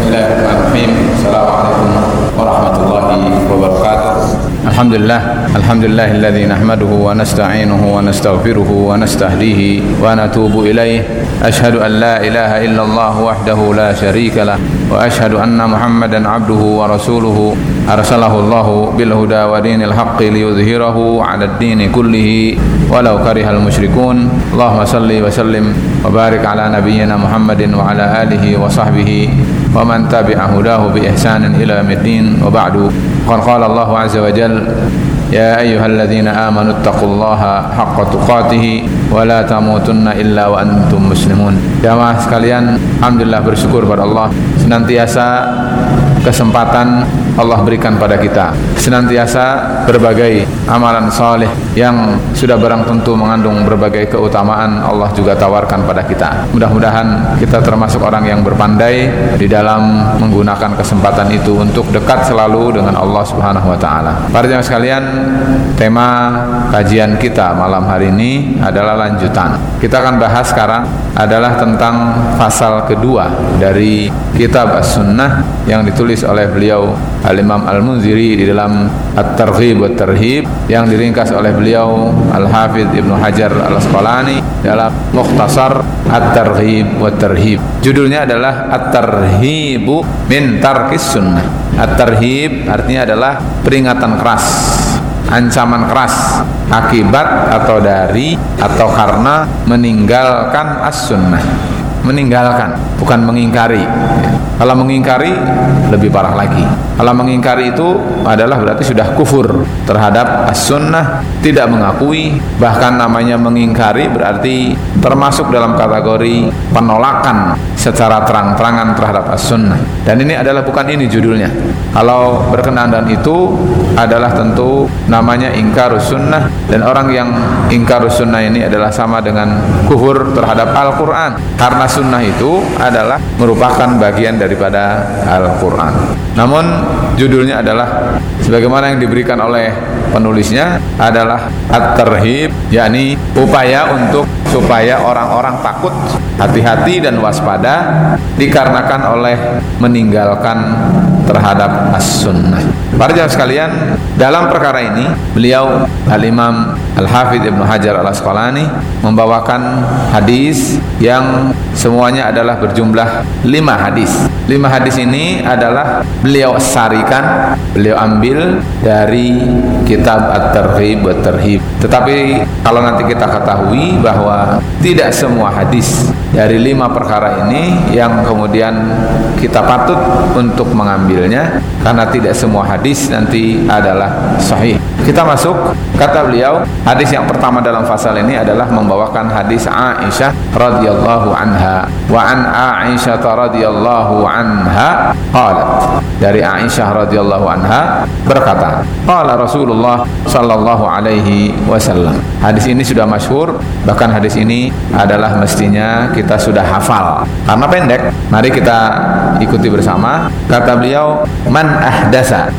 Bismillahirrahmanirrahim. Assalamualaikum warahmatullahi wabarakatuh. Alhamdulillahilladzi nahmaduhu wa nasta'inuhu wa nastaghfiruhu wa nastahdihi wa natubu ilaih. Ashhadu an la ilaha illallah wahdahu la syarika lah wa ashhadu anna Muhammadan abduhu wa rasuluhu arsalahu Allahu bil huda wa dinil haqqi liyudhhirahu 'ala ad-dini kullihi walau karihal musyrikun. Allahumma shalli wa sallim wa barik ala nabiyyina Muhammadin wa ala alihi wa sahbihi wa man tabi'a hudahu bi ihsanin ila yaumiddin wa ba'du. Qala Allah 'azza wa jalla ya ayyuhalladzina amanu taqullaha haqqa tuqatih wa la tamutunna illa wa antum muslimun. Jamaah sekalian, alhamdulillah bersyukur pada Allah, senantiasa kesempatan Allah berikan pada kita, senantiasa berbagai amalan saleh yang sudah barang tentu mengandung berbagai keutamaan Allah juga tawarkan pada kita. Mudah-mudahan kita termasuk orang yang berpandai di dalam menggunakan kesempatan itu untuk dekat selalu dengan Allah Subhanahu wa taala. Para jemaah sekalian, tema kajian kita malam hari ini adalah lanjutan. Kita akan bahas sekarang adalah tentang pasal kedua dari kitab As-Sunnah yang ditulis oleh beliau Al-Imam Al-Munziri di dalam At-Targhib wa Tarhib, yang diringkas oleh beliau Al-Hafidh Ibnu Hajar Al-Asqalani dalam Mukhtasar At-Targhib wa Tarhib. Judulnya adalah At-Tarhibu min Tarkis Sunnah. At-Tarhib artinya adalah peringatan keras, ancaman keras akibat atau dari atau karena meninggalkan as-sunnah. Meninggalkan, bukan mengingkari. Kalau mengingkari lebih parah lagi. Kalau mengingkari itu adalah berarti sudah kufur terhadap as-sunnah, tidak mengakui. Bahkan namanya mengingkari berarti termasuk dalam kategori penolakan secara terang-terangan terhadap as-sunnah. Dan ini adalah bukan ini judulnya. Kalau berkenaan dengan itu adalah tentu namanya ingkarus sunnah, dan orang yang ingkarus sunnah ini adalah sama dengan kufur terhadap Al-Quran, karena sunnah itu adalah merupakan bagian daripada Al-Quran. Namun judulnya adalah sebagaimana yang diberikan oleh penulisnya adalah At-Tarhib, yakni upaya untuk supaya orang-orang takut, hati-hati dan waspada dikarenakan oleh meninggalkan terhadap as-sunnah. Para jemaah sekalian, dalam perkara ini beliau Al-Imam Al-Hafidh Ibnu Hajar Al-Asqalani membawakan hadis yang semuanya adalah berjumlah 5 hadis. 5 hadis ini adalah beliau sarikan, beliau ambil dari kitab At-Targhib wa Tarhib. Tetapi kalau nanti kita ketahui bahwa tidak semua hadis dari 5 perkara ini yang kemudian kita patut untuk mengambilnya, karena tidak semua hadis nanti adalah sahih. Kita masuk, kata beliau, hadis yang pertama dalam fasal ini adalah membawakan hadis Aisyah radhiyallahu anha. Wa an Aisyah radhiyallahu anha qalat, dari Aisyah radhiyallahu anha berkata, qala Rasulullah sallallahu alaihi wasallam. Hadis ini sudah masyhur, bahkan hadis ini adalah mestinya kita sudah hafal karena pendek. Mari kita ikuti bersama. Kata beliau, man ahdasa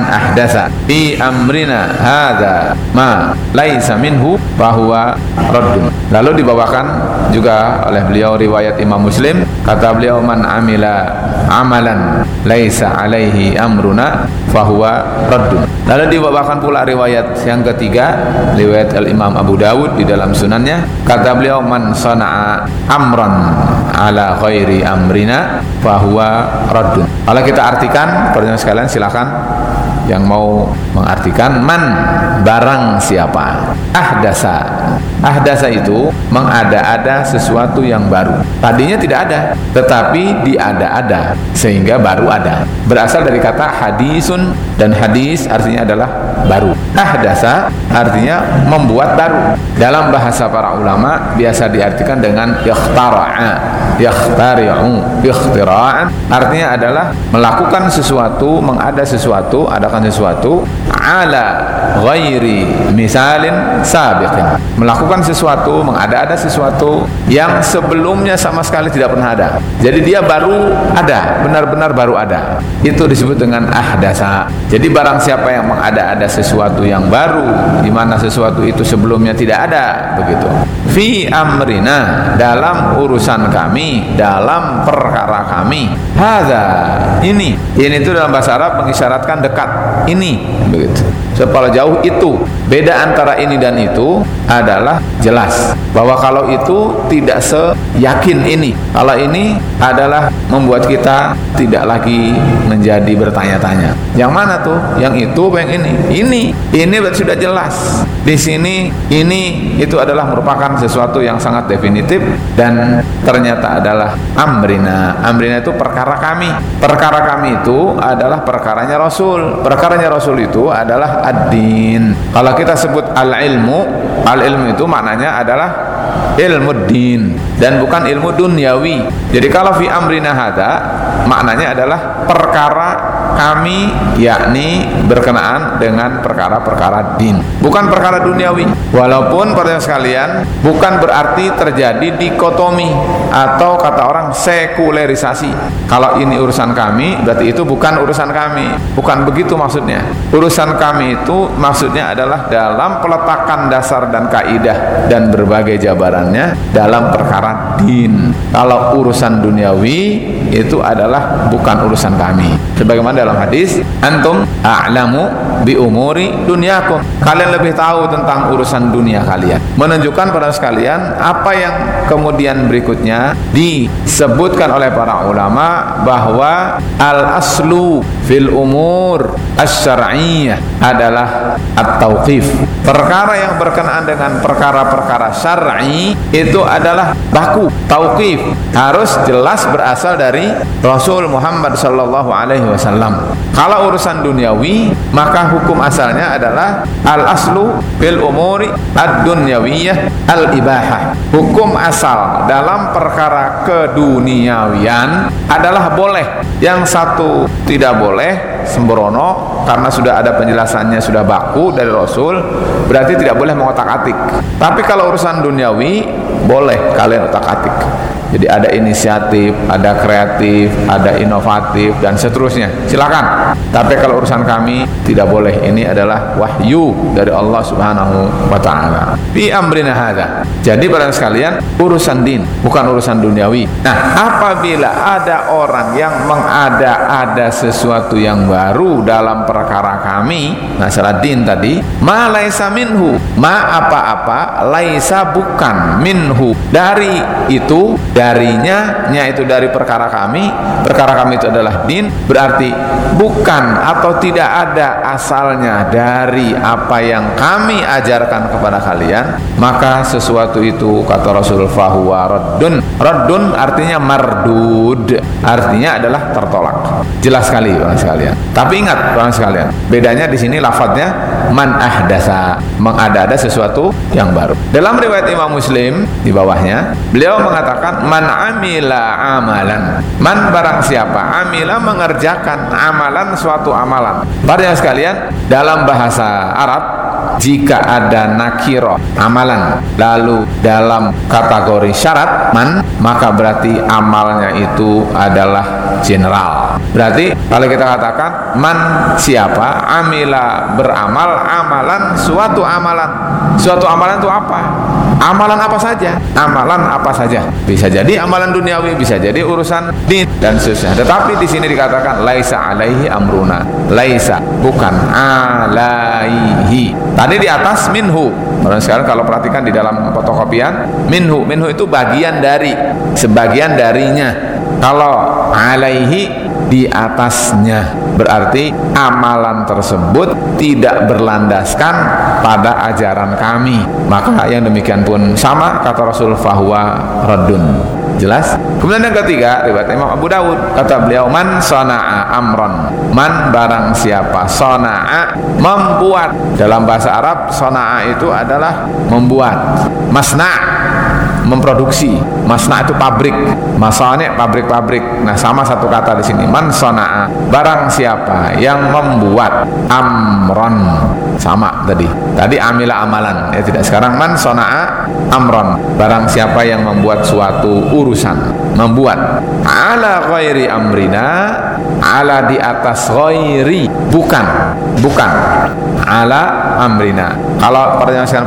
fi amrina hadza ma laisa minhu bahwa raddun. Lalu dibawakan juga oleh beliau riwayat Imam Muslim. Kata beliau, man amila amalan laisa alaihi amruna fahuwa raddun. Lalu dibawakan pula riwayat yang ketiga, riwayat Al-Imam Abu Dawud di dalam sunannya. Kata beliau, man sana'a amran ala ghairi amrina fahuwa raddun. Kalau kita artikan, pertanyaan sekalian silakan yang mau mengartikan. Man, barang siapa. Ahdasa itu mengada-ada sesuatu yang baru. Tadinya tidak ada, tetapi diada-ada sehingga baru ada. Berasal dari kata hadisun, dan hadis artinya adalah baru. Ahdasa artinya membuat baru. Dalam bahasa para ulama biasa diartikan dengan ikhtira'an artinya adalah melakukan sesuatu, mengada sesuatu, adakan sesuatu ala ghairi misalin sabiqin, melakukan sesuatu, mengada-ada sesuatu yang sebelumnya sama sekali tidak pernah ada. Jadi dia baru ada, benar-benar baru ada. Itu disebut dengan ahdasa. Jadi barang siapa yang mengada-ada sesuatu yang baru, di mana sesuatu itu sebelumnya tidak ada, begitu. Fi amrina, dalam urusan kami, dalam perkara kami. Hadza, ini itu dalam bahasa Arab mengisyaratkan dekat. Ini, begitu. Kalau jauh itu, beda antara ini dan itu adalah jelas bahwa kalau itu tidak seyakin ini. Kalau ini adalah membuat kita tidak lagi menjadi bertanya-tanya. Yang mana tuh? Yang itu apa yang ini? Ini berarti sudah jelas. Di sini ini itu adalah merupakan sesuatu yang sangat definitif dan ternyata adalah amrina. Amrina itu perkara kami. Perkara kami itu adalah perkaranya Rasul. Perkaranya Rasul itu adalah ad-din. Kalau kita sebut al-ilmu itu maknanya adalah ilmu din dan bukan ilmu duniawi. Jadi kalau fi amrina hadza maknanya adalah perkara kami, yakni berkenaan dengan perkara-perkara din, bukan perkara duniawi. Walaupun pada sekalian bukan berarti terjadi dikotomi atau kata orang sekularisasi. Kalau ini urusan kami, berarti itu bukan urusan kami. Bukan begitu maksudnya. Urusan kami itu maksudnya adalah dalam peletakan dasar dan kaidah dan berbagai jabarannya dalam perkara din. Kalau urusan duniawi itu adalah bukan urusan kami. Sebagaimana dalam hadis, antum a'lamu bi umuri dunyakum, kalian lebih tahu tentang urusan dunia kalian. Menunjukkan pada sekalian apa yang kemudian berikutnya disebutkan oleh para ulama bahwa al-aslu fil umur asy-syar'iyyah adalah at-tauqif. Perkara yang berkenaan dengan perkara-perkara syar'i itu adalah baku, tauqif, harus jelas berasal dari Rasul Muhammad sallallahu alaihi wasallam. Kalau urusan duniawi, maka hukum asalnya adalah al-aslu fil umuri ad-dunyawiyyah al-ibahah. Hukum asal dalam perkara keduniawian adalah boleh. Yang satu tidak boleh, sembrono, karena sudah ada penjelasannya, sudah baku dari Rasul, berarti tidak boleh mengotak-atik. Tapi kalau urusan duniawi, boleh kalian otak-atik. Jadi ada inisiatif, ada kreatif, ada inovatif, dan seterusnya. Silakan. Tapi kalau urusan kami tidak boleh. Ini adalah wahyu dari Allah Subhanahu wa taala. Fi amrina hadza. Jadi para sekalian, urusan din, bukan urusan duniawi. Nah, apabila ada orang yang mengada-ada sesuatu yang baru dalam perkara kami, masalah din tadi, ma laisa minhu, ma apa-apa, laisa bukan, minhu dari itu, darinya, nya itu dari perkara kami itu adalah din, berarti bukan atau tidak ada asalnya dari apa yang kami ajarkan kepada kalian, maka sesuatu itu kata Rasul fahuwa raddun. Raddun artinya mardud, artinya adalah tertolak. Jelas sekali Bapak sekalian. Tapi ingat Bapak sekalian, bedanya di sini lafadznya man ahdasa, mengada-ada sesuatu yang baru. Dalam riwayat Imam Muslim di bawahnya, beliau mengatakan man amila amalan, man barang siapa amila mengerjakan amalan, suatu amalan. Para sekalian, dalam bahasa Arab jika ada nakiro amalan lalu dalam kategori syarat man, maka berarti amalnya itu adalah general. Berarti kalau kita katakan man siapa amila beramal amalan, suatu amalan itu apa? Amalan apa saja? Amalan apa saja? Bisa jadi amalan duniawi, bisa jadi urusan din dan seterusnya. Tetapi di sini dikatakan laisa alaihi amruna. Laisa, bukan alaihi. Tadi di atas minhu. Sekarang kalau perhatikan di dalam fotokopian, minhu itu bagian dari, sebagian darinya. Kalau alaihi di atasnya, berarti amalan tersebut tidak berlandaskan pada ajaran kami. Maka yang demikian pun sama kata Rasul fahuwa raddun. Jelas? Kemudian yang ketiga, riwayat Imam Abu Dawud, kata beliau man sana'a amron, man barang siapa, sana'a membuat. Dalam bahasa Arab sana'a itu adalah membuat. Masna' memproduksi. Masna itu pabrik, masane pabrik-pabrik. Nah, sama satu kata di sini. Man sana'a, barang siapa yang membuat, amron, sama tadi. Tadi amila amalan, ya tidak. Sekarang man sana'a amron, barang siapa yang membuat suatu urusan, membuat ala ghairi amrina, ala di atas ghairi, bukan ala amrina. Kalau perhatikan,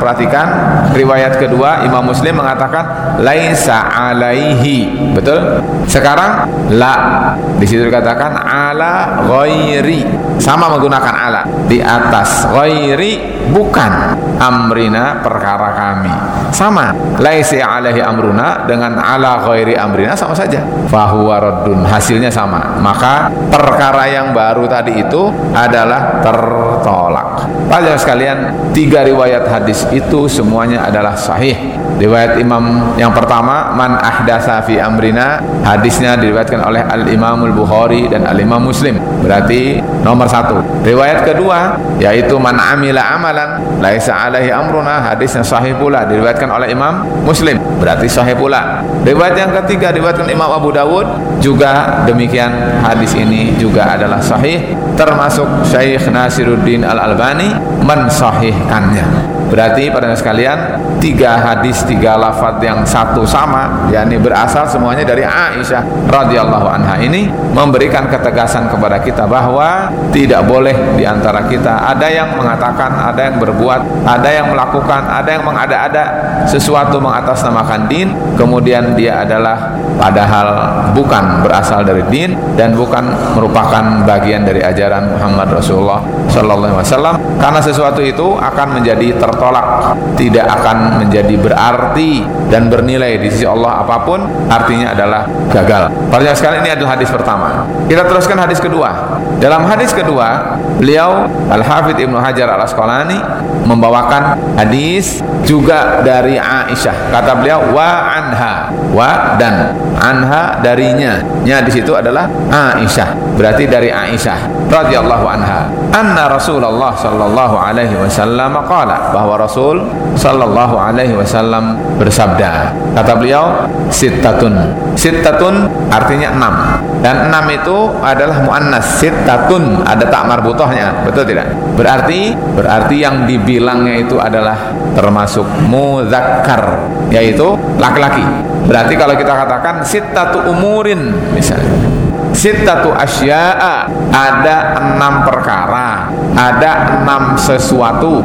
riwayat kedua Imam Muslim mengatakan laisa alaihi, betul? Sekarang la, di situ dikatakan ala ghairi, sama menggunakan ala, di atas ghairi, bukan amrina, perkara kami. Sama, laisa alaihi amruna dengan ala ghairi amrina sama saja. Fahuwa raddun, hasilnya sama. Maka perkara yang baru tadi itu adalah tertolak. Para sekalian, 3 riwayat hadis itu semuanya adalah sahih. Riwayat Imam yang pertama, man ahdatsa fi amrina, hadisnya diriwayatkan oleh Al-Imamul Bukhari dan Al-Imam Muslim, berarti nomor 1. Riwayat kedua yaitu man amila amalan laisa alaihi amruna, hadisnya sahih pula, diriwayatkan oleh Imam Muslim, berarti sahih pula. Riwayat yang ketiga diriwayatkan Imam Abu Dawud, juga demikian, hadis ini juga adalah sahih, termasuk Syekh Nasiruddin Al-Albani mensahihkannya. Berarti pada sekalian 3 hadis 3 lafaz yang satu sama, yakni berasal semuanya dari Aisyah radhiyallahu anha, ini memberikan ketegasan kepada kita bahwa tidak boleh diantara kita ada yang mengatakan, ada yang berbuat, ada yang melakukan, ada yang mengada-ada sesuatu mengatasnamakan din, kemudian dia adalah padahal bukan berasal dari din dan bukan merupakan bagian dari ajaran Muhammad Rasulullah sallallahu alaihi wasallam, karena sesuatu itu akan menjadi tertolak, tidak akan menjadi berarti dan bernilai di sisi Allah apapun, artinya adalah gagal. Pada sekali ini adalah hadis pertama. Kita teruskan hadis kedua. Dalam hadis kedua, beliau Al-Hafidz Ibnu Hajar Al-Asqalani membawakan hadis juga dari Aisyah. Kata beliau wa anha, wa dan anha darinya. Nya di situ adalah Aisyah. Berarti dari Aisyah radhiyallahu anha. Anna Rasulullah sallallahu alaihi wasallam qala, bahwa Rasul sallallahu alaihi wasallam bersabda. Kata beliau sittatun. Sittatun artinya 6. Dan 6 itu adalah muannas. Sittatun ada tak marbutohnya, betul tidak? Berarti yang dibilangnya itu adalah termasuk mudzakkar, yaitu laki-laki. Berarti kalau kita katakan sittatu umurin misalnya, sittatu asya'a, ada 6 perkara, ada 6 sesuatu,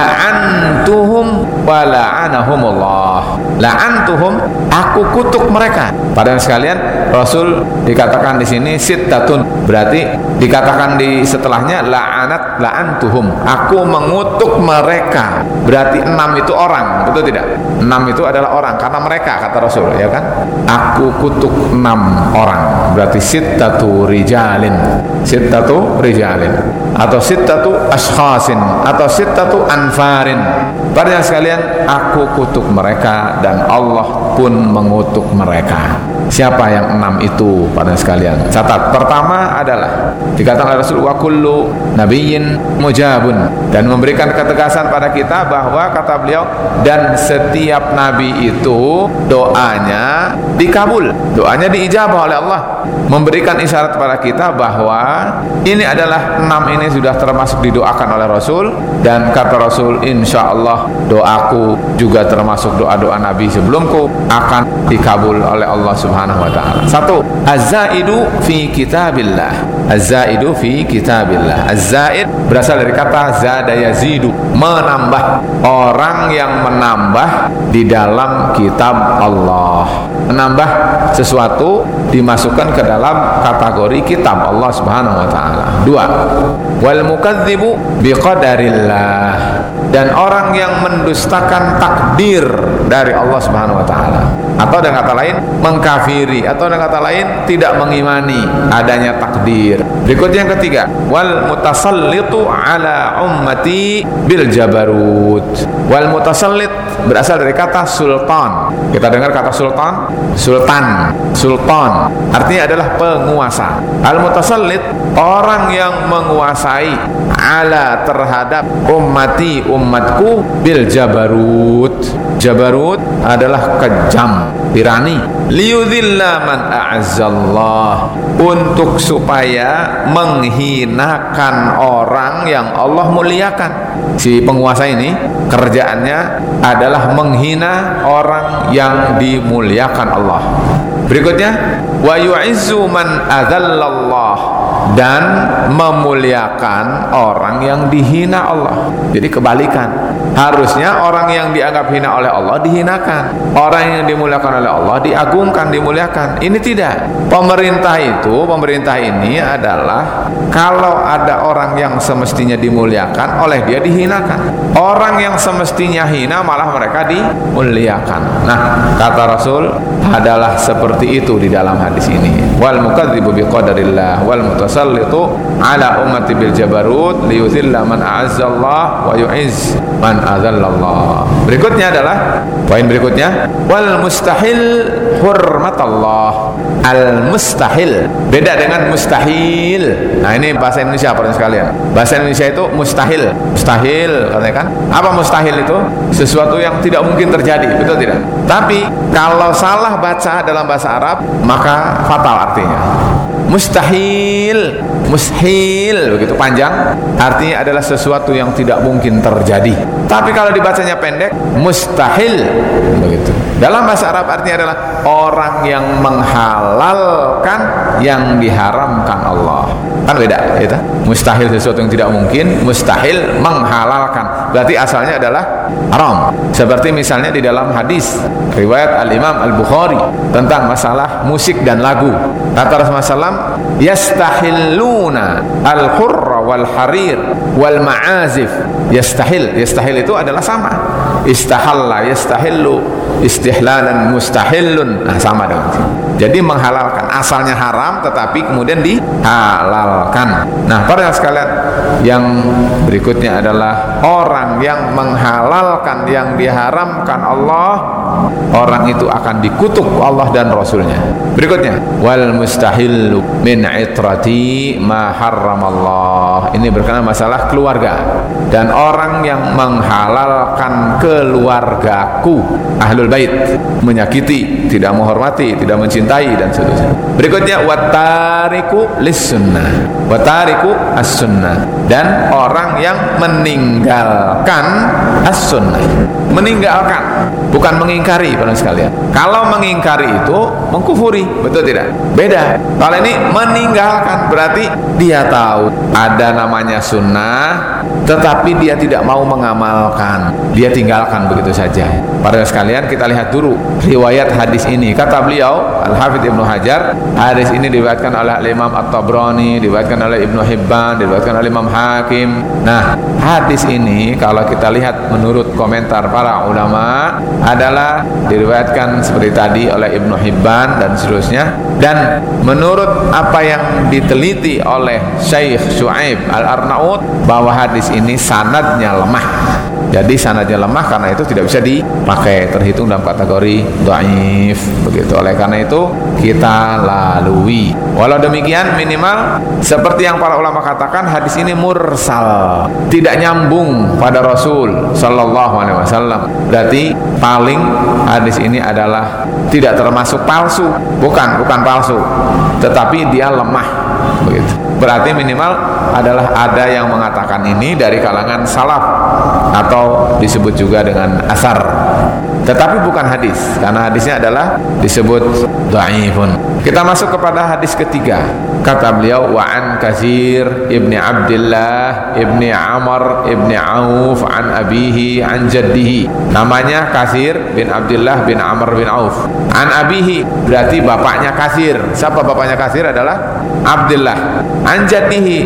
la'antuhum wa la'anahumullah. La'antuhum, aku kutuk mereka. Padahal sekalian, Rasul dikatakan di sini sittatun, berarti dikatakan di setelahnya la'antuhum, aku mengutuk mereka. Berarti 6 itu orang, betul tidak? 6 itu adalah orang, karena mereka, kata Rasul, ya kan? Aku kutuk 6 orang, berarti sittatu rijalin, sittatu rijalin, atau sittatu ashkhasin, atau sittatu anfarin. Pada sekalian, aku kutuk mereka dan Allah pun mengutuk mereka. Siapa yang 6 itu pada sekalian? Catat. Pertama adalah dikatakan oleh Rasul wa kullu nabiyyin mujabun, dan memberikan ketegasan pada kita bahwa kata beliau, dan setiap nabi itu doanya dikabul, doanya diijabah oleh Allah. Memberikan isyarat pada kita bahwa ini adalah 6 ini sudah termasuk didoakan oleh Rasul, dan kata Rasul, insyaallah doaku juga termasuk doa-doa nabi sebelumku akan dikabul oleh Allah Subhanahu wa taala. 1. Az-zaidu fi kitabillah. Az-zaidu fi kitabillah. Az-zaid berasal dari kata zada yazidu, menambah. Orang yang menambah di dalam kitab Allah. Menambah sesuatu dimasukkan ke dalam kategori kitab Allah Subhanahu wa taala. 2. Wal mukadzibu biqadarillah, dan orang yang mendustakan takdir dari Allah Subhanahu wa taala, atau dengan kata lain mengkafiri, atau dengan kata lain tidak mengimani adanya takdir. Berikut yang ketiga, wal mutasallitu ala ummati bil jabarut. Wal mutasallit berasal dari kata sultan. Kita dengar kata sultan, sultan artinya adalah penguasa. Al mutasallit, orang yang menguasai, ala terhadap ummati, umatku, bil jabarut. Jabarut Jabarut adalah kejam, tirani. Liyudhilla man a'azzallah, untuk supaya menghinakan orang yang Allah muliakan. Si penguasa ini kerjaannya adalah menghina orang yang dimuliakan Allah. Berikutnya, wa yu'izzu man adzallallah, dan memuliakan orang yang dihina Allah. Jadi kebalikan. Harusnya orang yang dianggap hina oleh Allah dihinakan, orang yang dimuliakan oleh Allah diagungkan, dimuliakan. Ini tidak. Pemerintah ini adalah kalau ada orang yang semestinya dimuliakan, oleh dia dihinakan. Orang yang semestinya hina malah mereka dimuliakan. Nah, kata Rasul adalah seperti itu di dalam hadis ini. Wal mukadzibu biqadarillah wal mutasallitu ala ummati bil jabarut liyudhilla man a'azzallah wa yu'izz man adzallallah. Berikutnya adalah poin berikutnya, wal mustahil hurmatallah. Al mustahil beda dengan mustahil. Nah, ini bahasa Indonesia para sekalian. Bahasa Indonesia itu mustahil. Mustahil katanya kan? Apa mustahil itu? Sesuatu yang tidak mungkin terjadi, betul tidak? Tapi kalau salah baca dalam bahasa Arab maka fatal artinya. Mustahil, mustahil begitu panjang, artinya adalah sesuatu yang tidak mungkin terjadi. Tapi kalau dibacanya pendek, mustahil begitu. Dalam bahasa Arab artinya adalah orang yang menghalalkan yang diharamkan Allah. Kan beda, gitu. Mustahil sesuatu yang tidak mungkin, mustahil menghalalkan. Berarti asalnya adalah haram. Seperti misalnya di dalam hadis riwayat Al-Imam Al-Bukhari tentang masalah musik dan lagu. Kata Rasulullah SAW, yastahilluna al-hurra wal harir wal ma'azif. Yastahil itu adalah sama. Istahalla yastahillu, istihlalan mustahillun. Nah, sama dengan itu. Jadi menghalalkan, asalnya haram tetapi kemudian dihalalkan. Nah, para sekalian, yang berikutnya adalah orang yang menghalalkan yang diharamkan Allah, orang itu akan dikutuk Allah dan Rasulnya. Berikutnya, wal mustahillu min itrati ma harramallah. Ini berkenaan masalah keluarga. Dan orang yang menghalalkan keluargaku, ahlul bait, menyakiti, tidak menghormati, tidak mencintai dan seterusnya. Berikutnya, watariku lis-sunnah, watariku as-sunnah, dan orang yang meninggalkan as-sunnah. Meninggalkan, bukan mengingkari para sekalian. Kalau mengingkari itu mengkufuri, betul tidak? Beda. Kalau ini meninggalkan berarti dia tahu ada namanya sunnah, tetapi dia tidak mau mengamalkan, dia tinggalkan begitu saja. Para sekalian, kita lihat dulu riwayat hadis ini. Kata beliau Al-Hafidz Ibnu Hajar, hadis ini diriwayatkan oleh Imam At-Tabrani, diriwayatkan oleh Ibnu Hibban, diriwayatkan oleh Imam Hakim. Nah, hadis ini kalau kita lihat menurut komentar para ulama adalah diriwayatkan seperti tadi oleh Ibnu Hibban dan seterusnya. Dan menurut apa yang diteliti oleh Syekh Syuaib Al-Arnaud, bahwa hadis ini sanadnya lemah. Jadi sanadnya lemah, karena itu tidak bisa dipakai, terhitung dalam kategori dhaif begitu. Oleh karena itu kita lalui. Walau demikian, minimal seperti yang para ulama katakan, hadis ini mursal, tidak nyambung pada Rasul sallallahu alaihi wasallam. Berarti paling hadis ini adalah tidak termasuk palsu, bukan palsu, tetapi dia lemah begitu. Berarti minimal adalah ada yang mengatakan ini dari kalangan salaf, atau disebut juga dengan asar, tetapi bukan hadis, karena hadisnya adalah disebut dhaifun. Kita masuk kepada hadis ketiga. Kata beliau, wa an Katsir ibni Abdullah ibni Amr ibni Auf an abihi an jaddihi. Namanya Katsir bin Abdullah bin Amr bin Auf. An abihi berarti bapaknya Katsir. Siapa bapaknya Katsir? Adalah Abdullah. An jaddihi,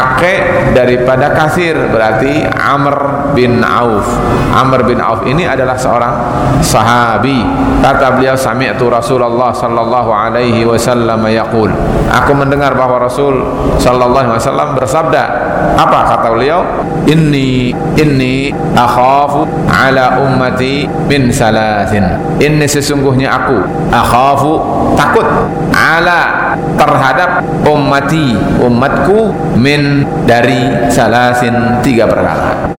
kakek daripada Katsir, berarti Amr bin Auf. Amr bin Auf ini adalah seorang sahabi. Kata beliau, sami'tu Rasulullah sallallahu alaihi wasallam yaqul, aku mendengar bahwa Rasul sallallahu alaihi wasallam bersabda. Apa kata beliau? Inni akhafu ala ummati min salasin. Inni, sesungguhnya aku, akhafu, takut, ala, terhadap ummati, umatku, min, dari salasin, 3 perkara.